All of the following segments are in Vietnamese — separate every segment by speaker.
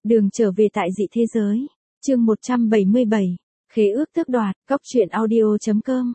Speaker 1: Đường trở về tại dị thế giới. Chương 177. Khế ước tước đoạt. Cóc truyện audio.com.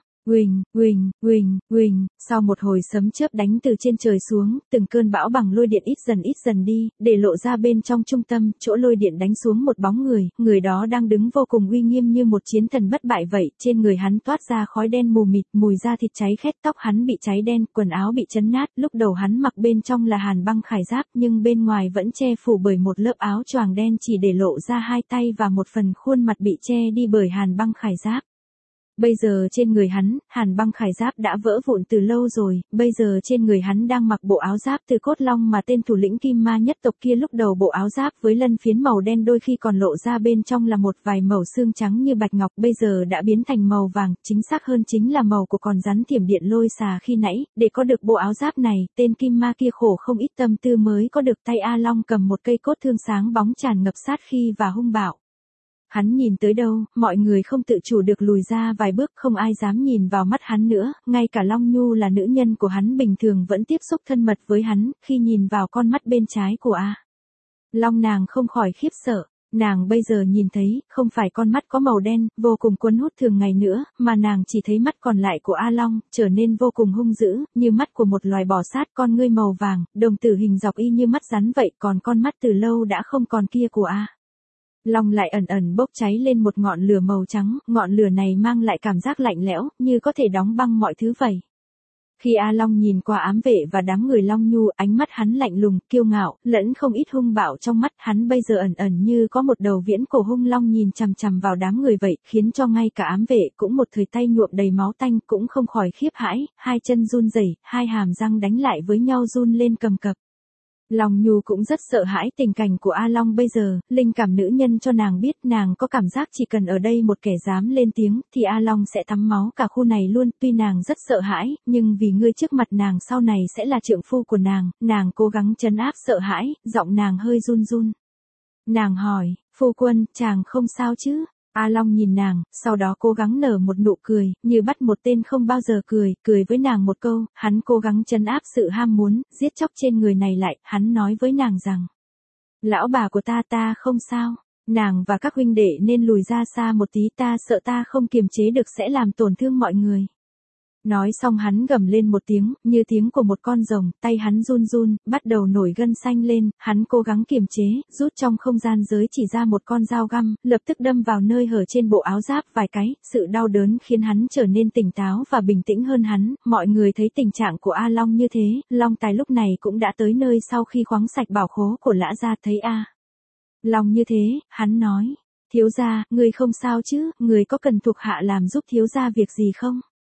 Speaker 1: Huỳnh, sau một hồi sấm chớp đánh từ trên trời xuống, từng cơn bão bằng lôi điện ít dần đi, để lộ ra bên trong trung tâm, chỗ lôi điện đánh xuống một bóng người đó đang đứng vô cùng uy nghiêm như một chiến thần bất bại vậy, trên người hắn toát ra khói đen mù mịt, mùi da thịt cháy khét, tóc hắn bị cháy đen, quần áo bị chấn nát, lúc đầu hắn mặc bên trong là hàn băng khải giáp, nhưng bên ngoài vẫn che phủ bởi một lớp áo choàng đen chỉ để lộ ra hai tay và một phần khuôn mặt bị che đi bởi hàn băng khải giáp. Bây giờ trên người hắn, hàn băng khải giáp đã vỡ vụn từ lâu rồi, bây giờ trên người hắn đang mặc bộ áo giáp từ cốt long mà tên thủ lĩnh kim ma nhất tộc kia lúc đầu bộ áo giáp với lân phiến màu đen đôi khi còn lộ ra bên trong là một vài mẩu xương trắng như bạch ngọc bây giờ đã biến thành màu vàng, chính xác hơn chính là màu của con rắn thiểm điện lôi xà khi nãy, để có được bộ áo giáp này, tên kim ma kia khổ không ít tâm tư mới có được tay A Long cầm một cây cốt thương sáng bóng tràn ngập sát khí và hung bạo. Hắn nhìn tới đâu, mọi người không tự chủ được lùi ra vài bước, không ai dám nhìn vào mắt hắn nữa, ngay cả Long Nhu là nữ nhân của hắn bình thường vẫn tiếp xúc thân mật với hắn, khi nhìn vào con mắt bên trái của A Long nàng không khỏi khiếp sợ, nàng bây giờ nhìn thấy, không phải con mắt có màu đen, vô cùng cuốn hút thường ngày nữa, mà nàng chỉ thấy mắt còn lại của A Long, trở nên vô cùng hung dữ, như mắt của một loài bò sát, con ngươi màu vàng, đồng tử hình dọc y như mắt rắn vậy, còn con mắt từ lâu đã không còn kia của A Long lại ẩn bốc cháy lên một ngọn lửa màu trắng, ngọn lửa này mang lại cảm giác lạnh lẽo, như có thể đóng băng mọi thứ vậy. Khi A Long nhìn qua ám vệ và đám người Long Nhu, ánh mắt hắn lạnh lùng, kiêu ngạo, lẫn không ít hung bạo trong mắt hắn bây giờ ẩn như có một đầu viễn cổ hung long nhìn chằm chằm vào đám người vậy, khiến cho ngay cả ám vệ cũng một thời tay nhuộm đầy máu tanh cũng không khỏi khiếp hãi, hai chân run rẩy, hai hàm răng đánh lại với nhau run lên cầm cập. Long Nhu cũng rất sợ hãi tình cảnh của A Long bây giờ, linh cảm nữ nhân cho nàng biết nàng có cảm giác chỉ cần ở đây một kẻ dám lên tiếng thì A Long sẽ tắm máu cả khu này luôn, tuy nàng rất sợ hãi, nhưng vì ngươi trước mặt nàng sau này sẽ là trượng phu của nàng cố gắng trấn áp sợ hãi, giọng nàng hơi run. Nàng hỏi, phu quân, chàng không sao chứ? A Long nhìn nàng, sau đó cố gắng nở một nụ cười, như bắt một tên không bao giờ cười với nàng một câu, hắn cố gắng trấn áp sự ham muốn, giết chóc trên người này lại, hắn nói với nàng rằng, lão bà của ta không sao, nàng và các huynh đệ nên lùi ra xa một tí, ta sợ ta không kiềm chế được sẽ làm tổn thương mọi người. Nói xong hắn gầm lên một tiếng, như tiếng của một con rồng, tay hắn run, bắt đầu nổi gân xanh lên, hắn cố gắng kiềm chế, rút trong không gian giới chỉ ra một con dao găm, lập tức đâm vào nơi hở trên bộ áo giáp vài cái, sự đau đớn khiến hắn trở nên tỉnh táo và bình tĩnh hơn hắn, mọi người thấy tình trạng của A Long như thế, Long Tài lúc này cũng đã tới nơi sau khi khoáng sạch bảo khố của Lã gia, thấy A Long như thế, hắn nói, thiếu gia, người không sao chứ, người có cần thuộc hạ làm giúp thiếu gia việc gì không?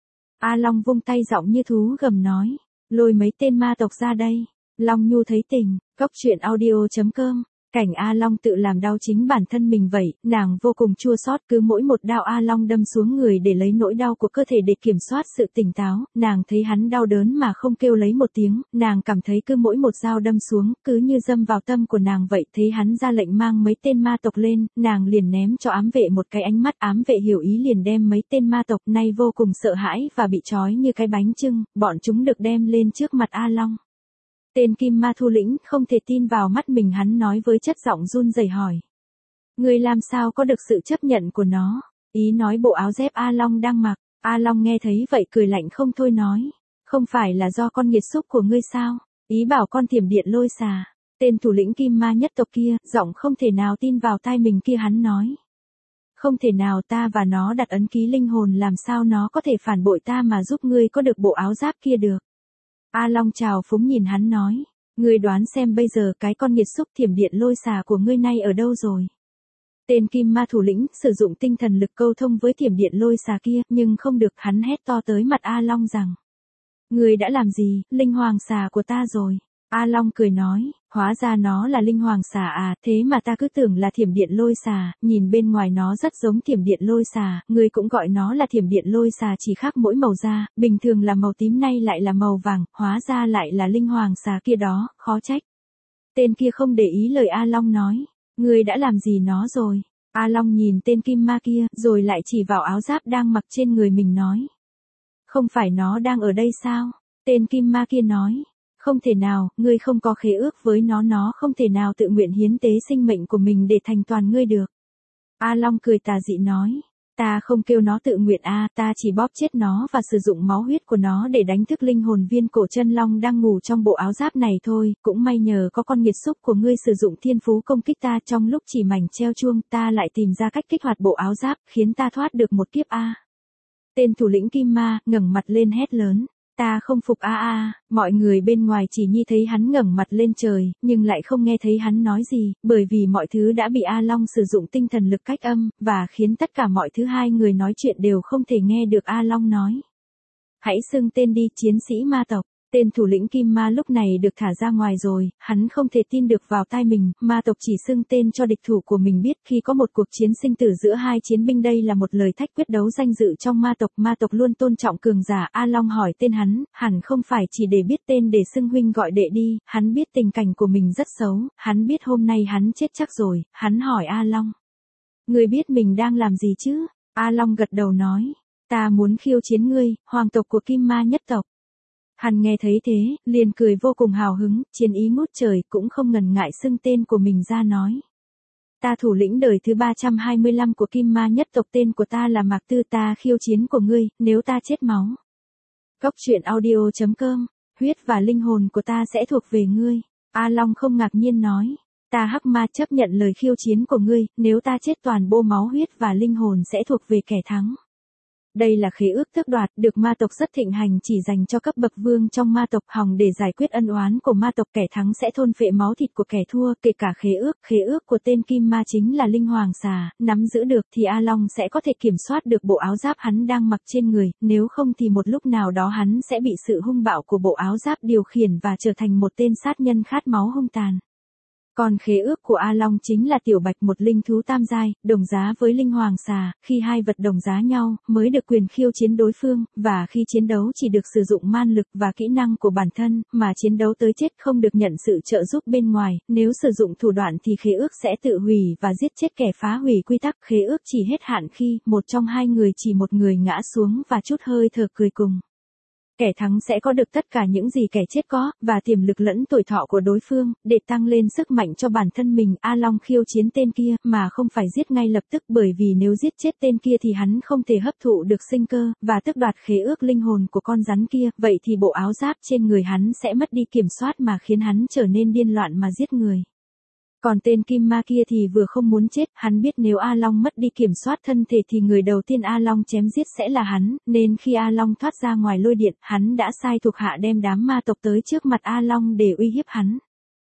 Speaker 1: A Long vung tay giọng như thú gầm nói, lôi mấy tên ma tộc ra đây. Long Nhu thấy tình, cóc truyện audio.com, cảnh A Long tự làm đau chính bản thân mình vậy, nàng vô cùng chua xót, cứ mỗi một đao A Long đâm xuống người để lấy nỗi đau của cơ thể để kiểm soát sự tỉnh táo, nàng thấy hắn đau đớn mà không kêu lấy một tiếng, nàng cảm thấy cứ mỗi một dao đâm xuống, cứ như dâm vào tâm của nàng vậy, thấy hắn ra lệnh mang mấy tên ma tộc lên, nàng liền ném cho ám vệ một cái ánh mắt, ám vệ hiểu ý liền đem mấy tên ma tộc này vô cùng sợ hãi và bị trói như cái bánh chưng, bọn chúng được đem lên trước mặt A Long. Tên kim ma thủ lĩnh không thể tin vào mắt mình, hắn nói với chất giọng run rẩy hỏi. Người làm sao có được sự chấp nhận của nó? Ý nói bộ áo dép A Long đang mặc. A Long nghe thấy vậy cười lạnh không thôi nói. Không phải là do con nghiệt xúc của ngươi sao? Ý bảo con thiểm điện lôi xà. Tên thủ lĩnh kim ma nhất tộc kia, giọng không thể nào tin vào tai mình kia, hắn nói. Không thể nào, ta và nó đặt ấn ký linh hồn, làm sao nó có thể phản bội ta mà giúp ngươi có được bộ áo giáp kia được? A Long trào phúng nhìn hắn nói, ngươi đoán xem bây giờ cái con nghiệt xúc thiểm điện lôi xà của ngươi nay ở đâu rồi? Tên kim ma thủ lĩnh sử dụng tinh thần lực câu thông với thiểm điện lôi xà kia, nhưng không được, hắn hét to tới mặt A Long rằng, ngươi đã làm gì, linh hoàng xà của ta rồi? A Long cười nói, hóa ra nó là linh hoàng xà à, thế mà ta cứ tưởng là thiểm điện lôi xà, nhìn bên ngoài nó rất giống thiểm điện lôi xà, ngươi cũng gọi nó là thiểm điện lôi xà, chỉ khác mỗi màu da, bình thường là màu tím nay lại là màu vàng, hóa ra lại là linh hoàng xà kia đó, khó trách. Tên kia không để ý lời A Long nói, ngươi đã làm gì nó rồi? A Long nhìn tên kim ma kia, rồi lại chỉ vào áo giáp đang mặc trên người mình nói. Không phải nó đang ở đây sao? Tên kim ma kia nói. Không thể nào, ngươi không có khế ước với nó không thể nào tự nguyện hiến tế sinh mệnh của mình để thành toàn ngươi được. A Long cười tà dị nói. Ta không kêu nó tự nguyện ta chỉ bóp chết nó và sử dụng máu huyết của nó để đánh thức linh hồn viên cổ chân long đang ngủ trong bộ áo giáp này thôi, cũng may nhờ có con nghiệt xúc của ngươi sử dụng thiên phú công kích ta trong lúc chỉ mảnh treo chuông, ta lại tìm ra cách kích hoạt bộ áo giáp, khiến ta thoát được một kiếp Tên thủ lĩnh Kim Ma ngẩng mặt lên hét lớn. Ta không phục mọi người bên ngoài chỉ thấy hắn ngẩng mặt lên trời, nhưng lại không nghe thấy hắn nói gì, bởi vì mọi thứ đã bị A Long sử dụng tinh thần lực cách âm, và khiến tất cả mọi thứ hai người nói chuyện đều không thể nghe được A Long nói. Hãy xưng tên đi, chiến sĩ ma tộc. Tên thủ lĩnh Kim Ma lúc này được thả ra ngoài rồi, hắn không thể tin được vào tai mình, ma tộc chỉ xưng tên cho địch thủ của mình biết khi có một cuộc chiến sinh tử giữa hai chiến binh, đây là một lời thách quyết đấu danh dự trong ma tộc luôn tôn trọng cường giả. A Long hỏi tên hắn, hẳn không phải chỉ để biết tên để xưng huynh gọi đệ đi, hắn biết tình cảnh của mình rất xấu, hắn biết hôm nay hắn chết chắc rồi, hắn hỏi A Long. Ngươi biết mình đang làm gì chứ? A Long gật đầu nói, ta muốn khiêu chiến ngươi, hoàng tộc của Kim Ma nhất tộc. Hắn nghe thấy thế, liền cười vô cùng hào hứng, chiến ý ngút trời, cũng không ngần ngại xưng tên của mình ra nói. Ta thủ lĩnh đời thứ 325 của Kim Ma nhất tộc, tên của ta là Mạc Tư, ta khiêu chiến của ngươi, nếu ta chết máu. Cốc truyện audio.com, huyết và linh hồn của ta sẽ thuộc về ngươi. A Long không ngạc nhiên nói. Ta Hắc Ma chấp nhận lời khiêu chiến của ngươi, nếu ta chết toàn bộ máu huyết và linh hồn sẽ thuộc về kẻ thắng. Đây là khế ước tước đoạt, được ma tộc rất thịnh hành, chỉ dành cho cấp bậc vương trong ma tộc, hòng để giải quyết ân oán của ma tộc. Kẻ thắng sẽ thôn phệ máu thịt của kẻ thua, kể cả khế ước của tên Kim Ma chính là linh hoàng xà, nắm giữ được thì A Long sẽ có thể kiểm soát được bộ áo giáp hắn đang mặc trên người, nếu không thì một lúc nào đó hắn sẽ bị sự hung bạo của bộ áo giáp điều khiển và trở thành một tên sát nhân khát máu hung tàn. Còn khế ước của A Long chính là tiểu bạch, một linh thú tam giai, đồng giá với linh hoàng xà, khi hai vật đồng giá nhau, mới được quyền khiêu chiến đối phương, và khi chiến đấu chỉ được sử dụng man lực và kỹ năng của bản thân, mà chiến đấu tới chết không được nhận sự trợ giúp bên ngoài, nếu sử dụng thủ đoạn thì khế ước sẽ tự hủy và giết chết kẻ phá hủy quy tắc. Khế ước chỉ hết hạn khi một trong hai người chỉ một người ngã xuống và chút hơi thở cười cùng. Kẻ thắng sẽ có được tất cả những gì kẻ chết có, và tiềm lực lẫn tuổi thọ của đối phương, để tăng lên sức mạnh cho bản thân mình. A Long khiêu chiến tên kia, mà không phải giết ngay lập tức, bởi vì nếu giết chết tên kia thì hắn không thể hấp thụ được sinh cơ, và tước đoạt khế ước linh hồn của con rắn kia, vậy thì bộ áo giáp trên người hắn sẽ mất đi kiểm soát mà khiến hắn trở nên điên loạn mà giết người. Còn tên Kim Ma kia thì vừa không muốn chết, hắn biết nếu A Long mất đi kiểm soát thân thể thì người đầu tiên A Long chém giết sẽ là hắn, nên khi A Long thoát ra ngoài lôi điện, hắn đã sai thuộc hạ đem đám ma tộc tới trước mặt A Long để uy hiếp hắn.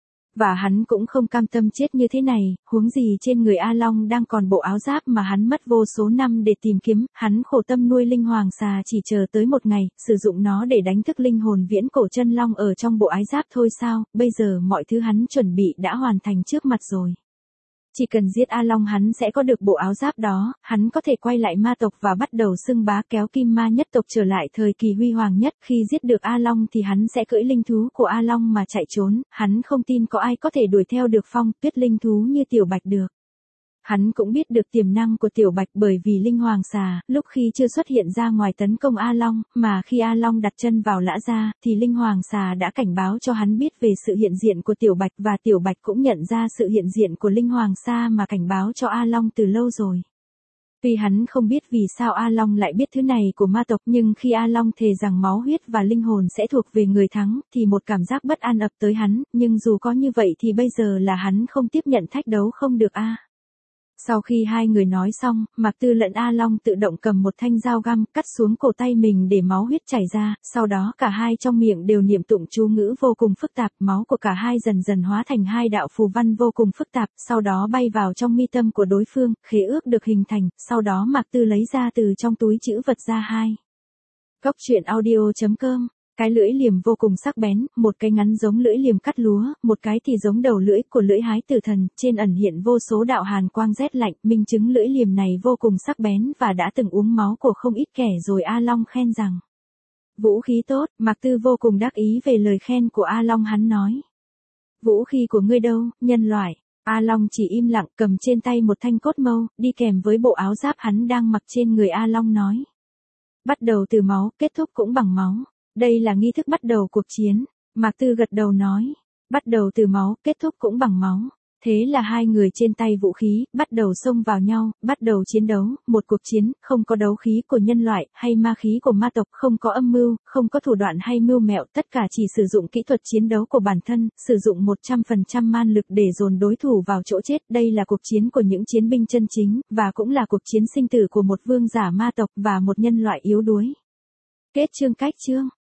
Speaker 1: Và hắn cũng không cam tâm chết như thế này, huống gì trên người A Long đang còn bộ áo giáp mà hắn mất vô số năm để tìm kiếm, hắn khổ tâm nuôi linh hoàng xà chỉ chờ tới một ngày, sử dụng nó để đánh thức linh hồn viễn cổ chân long ở trong bộ áo giáp thôi sao, bây giờ mọi thứ hắn chuẩn bị đã hoàn thành trước mặt rồi. Chỉ cần giết A Long hắn sẽ có được bộ áo giáp đó, hắn có thể quay lại ma tộc và bắt đầu xưng bá, kéo Kim Ma nhất tộc trở lại thời kỳ huy hoàng nhất. Khi giết được A Long thì hắn sẽ cưỡi linh thú của A Long mà chạy trốn, hắn không tin có ai có thể đuổi theo được phong tuyết linh thú như tiểu bạch được. Hắn cũng biết được tiềm năng của tiểu bạch, bởi vì linh hoàng xà, lúc khi chưa xuất hiện ra ngoài tấn công A Long, mà khi A Long đặt chân vào Lã Gia, thì linh hoàng xà đã cảnh báo cho hắn biết về sự hiện diện của tiểu bạch, và tiểu bạch cũng nhận ra sự hiện diện của linh hoàng xà mà cảnh báo cho A Long từ lâu rồi. Tuy hắn không biết vì sao A Long lại biết thứ này của ma tộc, nhưng khi A Long thề rằng máu huyết và linh hồn sẽ thuộc về người thắng, thì một cảm giác bất an ập tới hắn, nhưng dù có như vậy thì bây giờ là hắn không tiếp nhận thách đấu không được Sau khi hai người nói xong, Mạc Tư lẫn A Long tự động cầm một thanh dao găm, cắt xuống cổ tay mình để máu huyết chảy ra, sau đó cả hai trong miệng đều niệm tụng chú ngữ vô cùng phức tạp, máu của cả hai dần dần hóa thành hai đạo phù văn vô cùng phức tạp, sau đó bay vào trong mi tâm của đối phương, khế ước được hình thành, sau đó Mạc Tư lấy ra từ trong túi trữ vật ra hai. Cốc truyện audio.com. Cái lưỡi liềm vô cùng sắc bén, một cái ngắn giống lưỡi liềm cắt lúa, một cái thì giống đầu lưỡi của lưỡi hái tử thần, trên ẩn hiện vô số đạo hàn quang rét lạnh, minh chứng lưỡi liềm này vô cùng sắc bén và đã từng uống máu của không ít kẻ rồi. A Long khen rằng, vũ khí tốt. Mạc Tư vô cùng đắc ý về lời khen của A Long, hắn nói, vũ khí của ngươi đâu, nhân loại? A Long chỉ im lặng, cầm trên tay một thanh cốt mâu, đi kèm với bộ áo giáp hắn đang mặc trên người. A Long nói, bắt đầu từ máu, kết thúc cũng bằng máu. Đây là nghi thức bắt đầu cuộc chiến. Mạc Tư gật đầu nói, bắt đầu từ máu, kết thúc cũng bằng máu. Thế là hai người trên tay vũ khí, bắt đầu xông vào nhau, bắt đầu chiến đấu, một cuộc chiến, không có đấu khí của nhân loại, hay ma khí của ma tộc, không có âm mưu, không có thủ đoạn hay mưu mẹo, tất cả chỉ sử dụng kỹ thuật chiến đấu của bản thân, sử dụng 100% man lực để dồn đối thủ vào chỗ chết. Đây là cuộc chiến của những chiến binh chân chính, và cũng là cuộc chiến sinh tử của một vương giả ma tộc và một nhân loại yếu đuối. Kết chương.